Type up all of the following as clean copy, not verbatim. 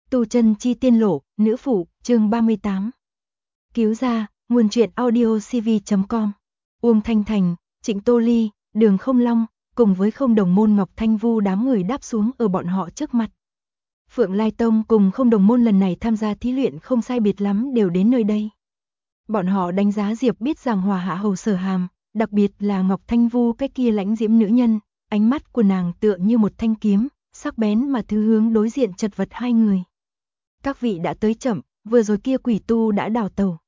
Tu chân chi tiên lộ, nữ phụ, chương 38. Cứu ra, nguồn truyện audio cv.com. Uông Thanh Thành, Trịnh Tô Ly, Đường Không Long, cùng với Không Đồng Môn Ngọc Thanh Vu đám người đáp xuống ở bọn họ trước mặt. Phượng Lai Tông cùng Không Đồng Môn lần này tham gia thí luyện không sai biệt lắm đều đến nơi đây. Bọn họ đánh giá Diệp biết rằng hòa hạ hầu Sở Hàm, đặc biệt là Ngọc Thanh Vu cái kia lãnh diễm nữ nhân, ánh mắt của nàng tựa như một thanh kiếm, sắc bén mà thứ hướng đối diện chật vật hai người. Các vị đã tới chậm, vừa rồi kia quỷ tu đã đào tẩu.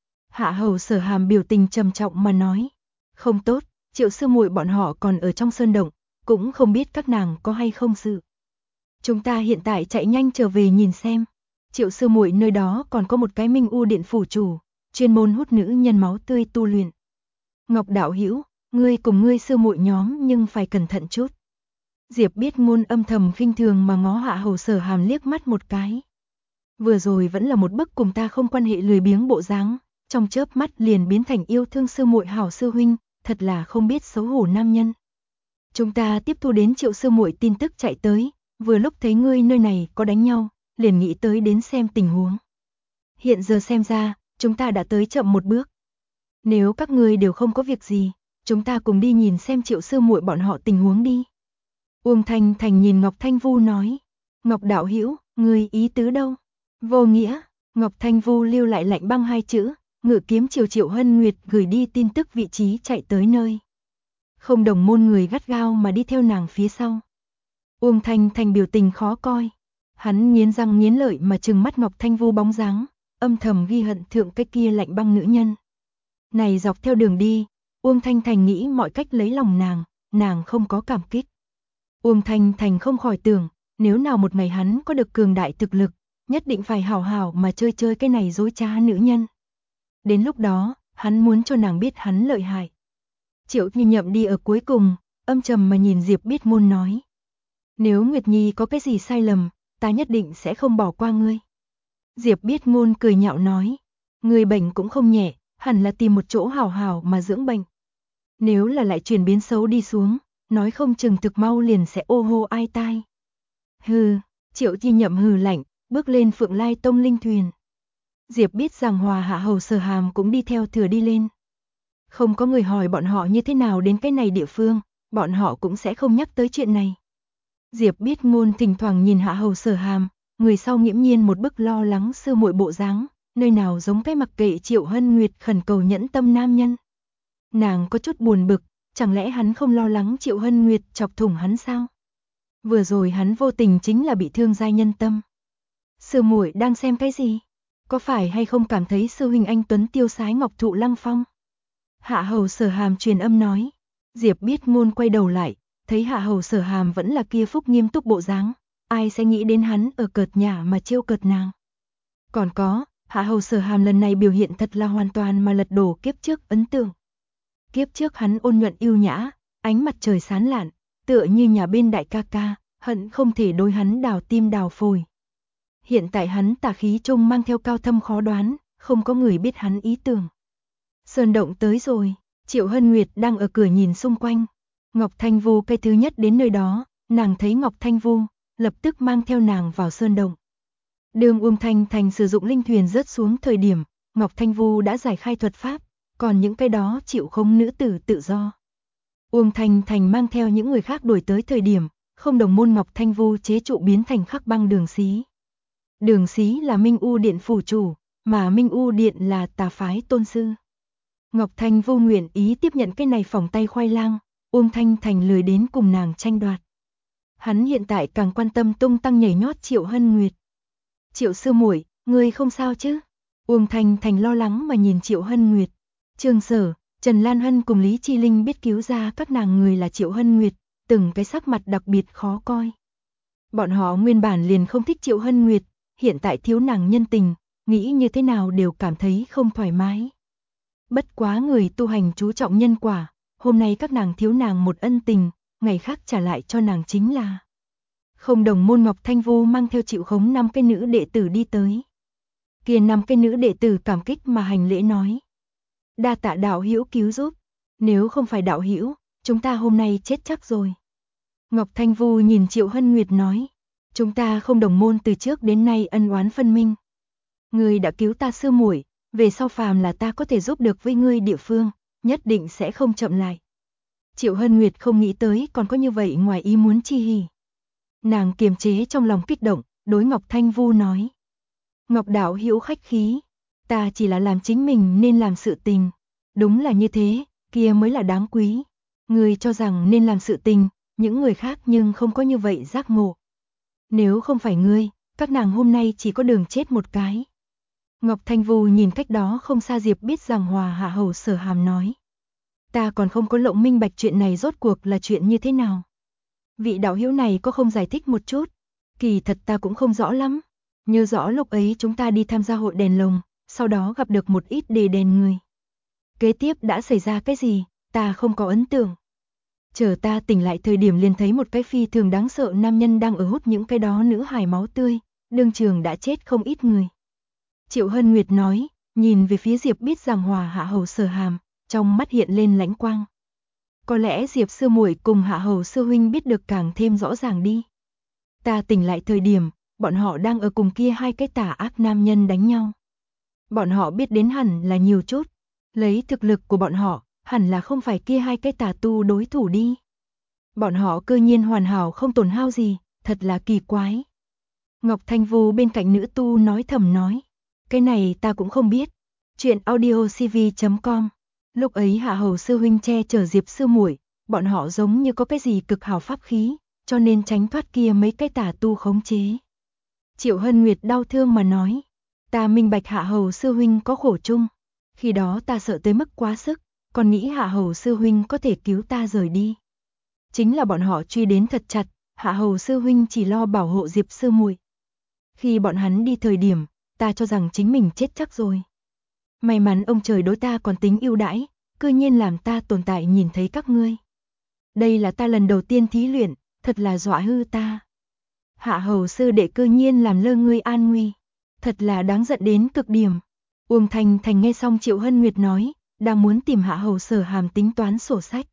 Hạ hầu Sở Hàm biểu tình trầm trọng mà nói. Không tốt, Triệu sư muội bọn họ còn ở trong sơn động, cũng không biết các nàng có hay không sự. Chúng ta hiện tại chạy nhanh trở về nhìn xem. Triệu sư muội nơi đó còn có một cái Minh U Điện phủ chủ, chuyên môn hút nữ nhân máu tươi tu luyện. Ngọc đạo hữu, ngươi cùng ngươi sư muội nhóm nhưng phải cẩn thận chút. Diệp biết ngôn âm thầm khinh thường mà ngó Hạ hầu Sở Hàm liếc mắt một cái. Vừa rồi vẫn là một bức cùng ta không quan hệ lười biếng bộ dáng, trong chớp mắt liền biến thành yêu thương sư muội hảo sư huynh, thật là không biết xấu hổ nam nhân. Chúng ta tiếp thu đến Triệu sư muội tin tức chạy tới, vừa lúc thấy ngươi nơi này có đánh nhau, liền nghĩ tới đến xem tình huống. Hiện giờ xem ra, chúng ta đã tới chậm một bước. Nếu các ngươi đều không có việc gì, chúng ta cùng đi nhìn xem Triệu sư muội bọn họ tình huống đi. Uông Thanh Thành nhìn Ngọc Thanh Vu nói, Ngọc đạo hữu, ngươi ý tứ đâu? Vô nghĩa, Ngọc Thanh Vu lưu lại lạnh băng hai chữ, ngự kiếm chiều Triệu Hân Nguyệt gửi đi tin tức vị trí chạy tới nơi. Không Đồng Môn người gắt gao mà đi theo nàng phía sau. Uông Thanh Thành biểu tình khó coi. Hắn nghiến răng nghiến lợi mà trừng mắt Ngọc Thanh Vu bóng dáng, âm thầm ghi hận thượng cái kia lạnh băng nữ nhân. Này dọc theo đường đi, Uông Thanh Thành nghĩ mọi cách lấy lòng nàng không có cảm kích. Uông Thanh Thành không khỏi tưởng, nếu nào một ngày hắn có được cường đại thực lực, nhất định phải hảo hảo mà chơi chơi cái này dối trá nữ nhân. Đến lúc đó, hắn muốn cho nàng biết hắn lợi hại. Triệu Như Nhậm đi ở cuối cùng, âm trầm mà nhìn Diệp biết ngôn nói. Nếu Nguyệt Nhi có cái gì sai lầm, ta nhất định sẽ không bỏ qua ngươi. Diệp biết ngôn cười nhạo nói. Người bệnh cũng không nhẹ, hẳn là tìm một chỗ hảo hảo mà dưỡng bệnh. Nếu là lại chuyển biến xấu đi xuống, nói không chừng thực mau liền sẽ ô hô ai tai. Hừ, Triệu Như Nhậm hừ lạnh, bước lên Phượng Lai Tông linh thuyền. Diệp biết rằng hòa hạ hầu Sở Hàm cũng đi theo thừa đi lên. Không có người hỏi bọn họ như thế nào đến cái này địa phương, bọn họ cũng sẽ không nhắc tới chuyện này. Diệp biết ngôn thỉnh thoảng nhìn hạ hầu Sở Hàm, người sau nghiễm nhiên một bức lo lắng sư muội bộ dáng, nơi nào giống cái mặc kệ Triệu Hân Nguyệt khẩn cầu nhẫn tâm nam nhân. Nàng có chút buồn bực, chẳng lẽ hắn không lo lắng Triệu Hân Nguyệt chọc thủng hắn sao? Vừa rồi hắn vô tình chính là bị thương giai nhân tâm. Sư muội đang xem cái gì? Có phải hay không cảm thấy sư huynh anh tuấn tiêu sái ngọc thụ lăng phong? Hạ hầu Sở Hàm truyền âm nói. Diệp biết ngôn quay đầu lại, thấy hạ hầu Sở Hàm vẫn là kia phúc nghiêm túc bộ dáng, ai sẽ nghĩ đến hắn ở cợt nhả mà trêu cợt nàng. Còn có, hạ hầu Sở Hàm lần này biểu hiện thật là hoàn toàn mà lật đổ kiếp trước ấn tượng. Kiếp trước hắn ôn nhuận yêu nhã, ánh mặt trời sáng lạn, tựa như nhà bên đại ca ca, hận không thể đối hắn đào tim đào phổi. Hiện tại hắn tà khí trung mang theo cao thâm khó đoán, không có người biết hắn ý tưởng. Sơn động tới rồi, Triệu Hân Nguyệt đang ở cửa nhìn xung quanh. Ngọc Thanh Vu cái thứ nhất đến nơi đó, nàng thấy Ngọc Thanh Vu, lập tức mang theo nàng vào sơn động. Đường Uông Thanh Thành sử dụng linh thuyền rớt xuống thời điểm, Ngọc Thanh Vu đã giải khai thuật pháp, còn những cái đó chịu không nữ tử tự do. Uông Thanh Thành mang theo những người khác đuổi tới thời điểm, Không Đồng Môn Ngọc Thanh Vu chế trụ biến thành khắc băng Đường Xí. Đường Xí là Minh U Điện phủ chủ, mà Minh U Điện là tà phái tôn sư. Ngọc Thanh Vu nguyện ý tiếp nhận cái này phỏng tay khoai lang, Uông Thanh Thành lười đến cùng nàng tranh đoạt. Hắn hiện tại càng quan tâm tung tăng nhảy nhót Triệu Hân Nguyệt. Triệu sư muội, ngươi không sao chứ? Uông Thanh Thành lo lắng mà nhìn Triệu Hân Nguyệt. Trương Sở, Trần Lan Hân cùng Lý Chi Linh biết cứu ra các nàng người là Triệu Hân Nguyệt, từng cái sắc mặt đặc biệt khó coi. Bọn họ nguyên bản liền không thích Triệu Hân Nguyệt, hiện tại thiếu nàng nhân tình, nghĩ như thế nào đều cảm thấy không thoải mái. Bất quá người tu hành chú trọng nhân quả, hôm nay các nàng thiếu nàng một ân tình, ngày khác trả lại cho nàng chính là. Không Đồng Môn Ngọc Thanh Vu mang theo Triệu Khống 5 cái nữ đệ tử đi tới. Kia 5 cái nữ đệ tử cảm kích mà hành lễ nói. Đa tạ đạo hữu cứu giúp, nếu không phải đạo hữu, chúng ta hôm nay chết chắc rồi. Ngọc Thanh Vu nhìn Triệu Hân Nguyệt nói, Chúng ta không đồng môn từ trước đến nay ân oán phân minh. Ngươi đã cứu ta sư muội, về sau phàm là ta có thể giúp được với ngươi địa phương, nhất định sẽ không chậm lại. Triệu Hân Nguyệt không nghĩ tới còn có như vậy ngoài ý muốn chi hỉ. Nàng kiềm chế trong lòng kích động, đối Ngọc Thanh Vu nói. Ngọc đạo hữu khách khí, ta chỉ là làm chính mình nên làm sự tình. Đúng là như thế, kia mới là đáng quý. Ngươi cho rằng nên làm sự tình, những người khác nhưng không có như vậy giác ngộ. Nếu không phải ngươi, các nàng hôm nay chỉ có đường chết một cái. Ngọc Thanh Vu nhìn cách đó không xa Diệp biết rằng Hòa Hạ Hầu Sở Hàm nói. Ta còn không có lộng minh bạch chuyện này rốt cuộc là chuyện như thế nào. Vị đạo hữu này có không giải thích một chút? Kỳ thật ta cũng không rõ lắm. Nhớ rõ lúc ấy chúng ta đi tham gia hội đèn lồng, sau đó gặp được một ít đề đèn người. Kế tiếp đã xảy ra cái gì, ta không có ấn tượng. Chờ ta tỉnh lại thời điểm liền thấy một cái phi thường đáng sợ nam nhân đang ở hút những cái đó nữ hài máu tươi, đương trường đã chết không ít người. Triệu Hân Nguyệt nói, nhìn về phía Diệp biết rằng Hòa Hạ Hầu Sở Hàm, trong mắt hiện lên lãnh quang. Có lẽ Diệp sư muội cùng Hạ Hầu sư huynh biết được càng thêm rõ ràng đi. Ta tỉnh lại thời điểm, bọn họ đang ở cùng kia hai cái tà ác nam nhân đánh nhau. Bọn họ biết đến hẳn là nhiều chút, lấy thực lực của bọn họ, hẳn là không phải kia hai cái tà tu đối thủ đi. Bọn họ cơ nhiên hoàn hảo không tổn hao gì, thật là kỳ quái. Ngọc Thanh Vu bên cạnh nữ tu nói thầm nói, cái này ta cũng không biết. Chuyện audiocv.com. Lúc ấy Hạ Hầu sư huynh che chở Diệp sư muội, bọn họ giống như có cái gì cực hảo pháp khí, cho nên tránh thoát kia mấy cái tà tu khống chế. Triệu Hân Nguyệt đau thương mà nói, ta minh bạch Hạ Hầu sư huynh có khổ chung, khi đó ta sợ tới mức quá sức, còn nghĩ Hạ Hầu sư huynh có thể cứu ta rời đi. Chính là bọn họ truy đến thật chặt, Hạ Hầu sư huynh chỉ lo bảo hộ Diệp sư muội. Khi bọn hắn đi thời điểm, ta cho rằng chính mình chết chắc rồi. May mắn ông trời đối ta còn tính ưu đãi, cư nhiên làm ta tồn tại nhìn thấy các ngươi. Đây là ta lần đầu tiên thí luyện, thật là dọa hư ta. Hạ Hầu sư đệ cư nhiên làm lơ ngươi an nguy, thật là đáng giận đến cực điểm. Uông Thành Thành nghe xong Triệu Hân Nguyệt nói, đang muốn tìm Hạ Hầu Sở Hàm tính toán sổ sách.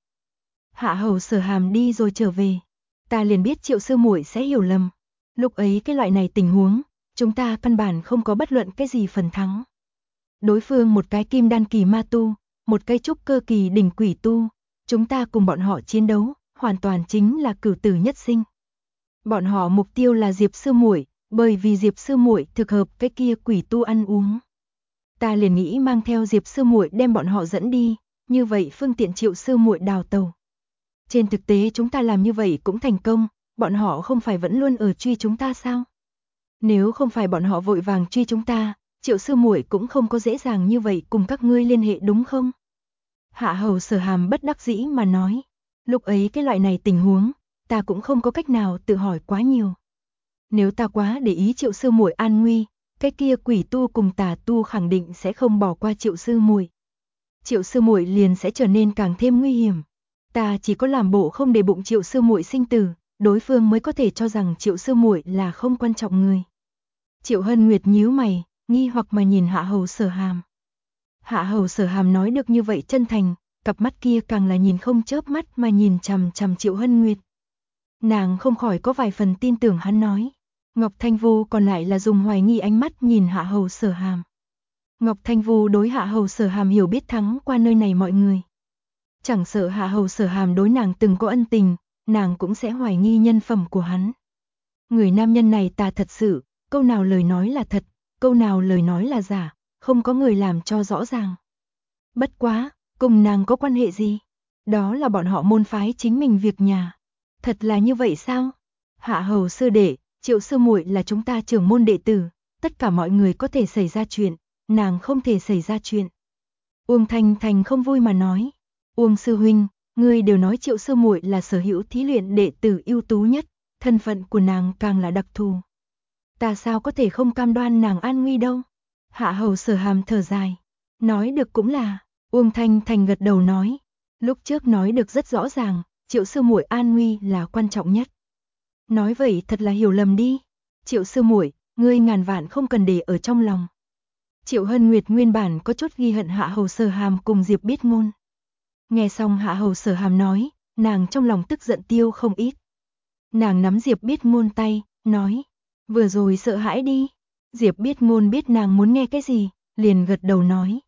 Hạ Hầu Sở Hàm đi rồi trở về, ta liền biết Triệu sư muội sẽ hiểu lầm. Lúc ấy cái loại này tình huống, chúng ta căn bản không có bất luận cái gì phần thắng. Đối phương một cái kim đan kỳ ma tu, một cái trúc cơ kỳ đỉnh quỷ tu, chúng ta cùng bọn họ chiến đấu, hoàn toàn chính là cửu tử nhất sinh. Bọn họ mục tiêu là Diệp sư muội, bởi vì Diệp sư muội thực hợp cái kia quỷ tu ăn uống. Ta liền nghĩ mang theo Diệp sư muội đem bọn họ dẫn đi, như vậy phương tiện Triệu sư muội đào tẩu. Trên thực tế chúng ta làm như vậy cũng thành công, bọn họ không phải vẫn luôn ở truy chúng ta sao? Nếu không phải bọn họ vội vàng truy chúng ta, Triệu sư muội cũng không có dễ dàng như vậy cùng các ngươi liên hệ đúng không? Hạ Hầu Sở Hàm bất đắc dĩ mà nói, lúc ấy cái loại này tình huống, ta cũng không có cách nào tự hỏi quá nhiều. Nếu ta quá để ý Triệu sư muội an nguy, cái kia quỷ tu cùng tà tu khẳng định sẽ không bỏ qua Triệu sư muội. Triệu sư muội liền sẽ trở nên càng thêm nguy hiểm. Ta chỉ có làm bộ không để bụng Triệu sư muội sinh tử, đối phương mới có thể cho rằng Triệu sư muội là không quan trọng người. Triệu Hân Nguyệt nhíu mày, nghi hoặc mà nhìn Hạ Hầu Sở Hàm. Hạ Hầu Sở Hàm nói được như vậy chân thành, cặp mắt kia càng là nhìn không chớp mắt mà nhìn chằm chằm Triệu Hân Nguyệt. Nàng không khỏi có vài phần tin tưởng hắn nói. Ngọc Thanh Vu còn lại là dùng hoài nghi ánh mắt nhìn Hạ Hầu Sở Hàm. Ngọc Thanh Vu đối Hạ Hầu Sở Hàm hiểu biết thắng qua nơi này mọi người. Chẳng sợ Hạ Hầu Sở Hàm đối nàng từng có ân tình, nàng cũng sẽ hoài nghi nhân phẩm của hắn. Người nam nhân này ta thật sự, câu nào lời nói là thật, câu nào lời nói là giả, không có người làm cho rõ ràng. Bất quá, cùng nàng có quan hệ gì? Đó là bọn họ môn phái chính mình việc nhà. Thật là như vậy sao? Hạ Hầu sư đệ, Triệu sư muội là chúng ta trưởng môn đệ tử, tất cả mọi người có thể xảy ra chuyện, nàng không thể xảy ra chuyện. Uông Thành Thành không vui mà nói, Uông sư huynh, ngươi đều nói Triệu sư muội là sở hữu thí luyện đệ tử ưu tú nhất, thân phận của nàng càng là đặc thù. Ta sao có thể không cam đoan nàng an nguy đâu? Hạ Hầu Sở Hàm thở dài, nói được cũng là, Uông Thanh Thành gật đầu nói, lúc trước nói được rất rõ ràng, Triệu sư muội an nguy là quan trọng nhất. Nói vậy thật là hiểu lầm đi. Triệu sư muội, ngươi ngàn vạn không cần để ở trong lòng. Triệu Hân Nguyệt nguyên bản có chút ghi hận Hạ Hầu Sở Hàm cùng Diệp Biết Ngôn. Nghe xong Hạ Hầu Sở Hàm nói, nàng trong lòng tức giận tiêu không ít. Nàng nắm Diệp Biết Ngôn tay, nói, vừa rồi sợ hãi đi. Diệp Biết Ngôn biết nàng muốn nghe cái gì, liền gật đầu nói.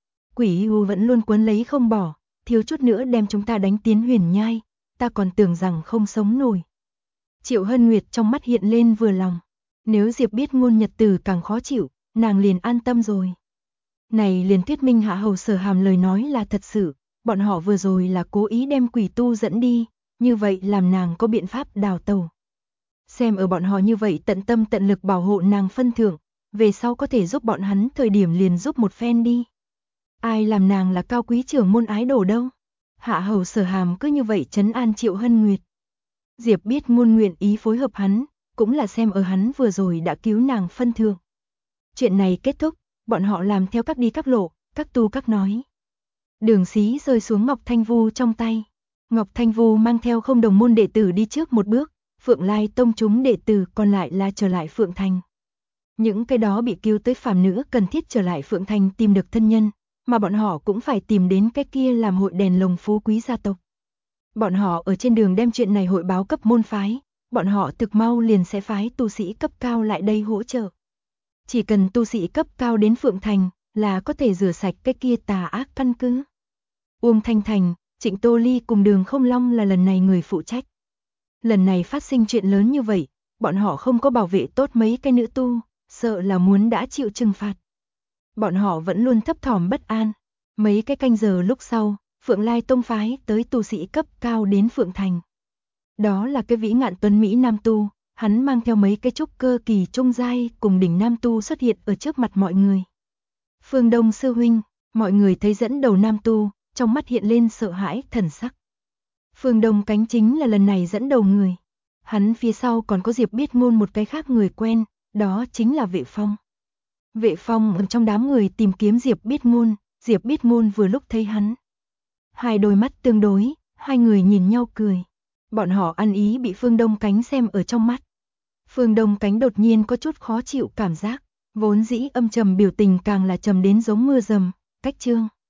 Quỷ u vẫn luôn quấn lấy không bỏ, thiếu chút nữa đem chúng ta đánh tiến huyền nhai, ta còn tưởng rằng không sống nổi. Triệu Hân Nguyệt trong mắt hiện lên vừa lòng, nếu Diệp Biết Ngôn nhật tử càng khó chịu, nàng liền an tâm rồi. Này liền thuyết minh Hạ Hầu Sở Hàm lời nói là thật sự, bọn họ vừa rồi là cố ý đem quỷ tu dẫn đi, như vậy làm nàng có biện pháp đào tẩu. Xem ở bọn họ như vậy tận tâm tận lực bảo hộ nàng phân thượng, về sau có thể giúp bọn hắn thời điểm liền giúp một phen đi. Ai làm nàng là cao quý trưởng môn ái đồ đâu. Hạ Hầu Sở Hàm cứ như vậy trấn an Triệu Hân Nguyệt. Diệp Biết Ngôn nguyện ý phối hợp hắn, cũng là xem ở hắn vừa rồi đã cứu nàng phân thượng. Chuyện này kết thúc, bọn họ làm theo các đi các lộ, các tu các nói. Đường xí rơi xuống Ngọc Thanh Vu trong tay. Ngọc Thanh Vu mang theo không đồng môn đệ tử đi trước một bước, Phượng Lai tông chúng đệ tử còn lại là trở lại Phượng Thành. Những cái đó bị cứu tới phàm nữ cần thiết trở lại Phượng Thành tìm được thân nhân, mà bọn họ cũng phải tìm đến cái kia làm hội đèn lồng phú quý gia tộc. Bọn họ ở trên đường đem chuyện này hội báo cấp môn phái, bọn họ thực mau liền sẽ phái tu sĩ cấp cao lại đây hỗ trợ. Chỉ cần tu sĩ cấp cao đến Phượng Thành là có thể rửa sạch cái kia tà ác căn cứ. Uông Thanh Thành, Trịnh Tô Ly cùng Đường Không Long là lần này người phụ trách. Lần này phát sinh chuyện lớn như vậy, bọn họ không có bảo vệ tốt mấy cái nữ tu, sợ là muốn đã chịu trừng phạt. Bọn họ vẫn luôn thấp thỏm bất an. Mấy cái canh giờ lúc sau, Phượng Lai tông phái tới tu sĩ cấp cao đến Phượng Thành. Đó là cái vĩ ngạn tuấn Mỹ nam tu, hắn mang theo mấy cái trúc cơ kỳ trung giai cùng đỉnh nam tu xuất hiện ở trước mặt mọi người. Phương Đông sư huynh, mọi người thấy dẫn đầu nam tu, trong mắt hiện lên sợ hãi thần sắc. Phương Đông Cánh chính là lần này dẫn đầu người. Hắn phía sau còn có Diệp Biết Ngôn một cái khác người quen, đó chính là Vệ Phong. Vệ Phong ở trong đám người tìm kiếm Diệp Biết Ngôn, Diệp Biết Ngôn vừa lúc thấy hắn. Hai đôi mắt tương đối, hai người nhìn nhau cười. Bọn họ ăn ý bị Phương Đông Cánh xem ở trong mắt. Phương Đông Cánh đột nhiên có chút khó chịu cảm giác, vốn dĩ âm trầm biểu tình càng là trầm đến giống mưa rầm, cách chương.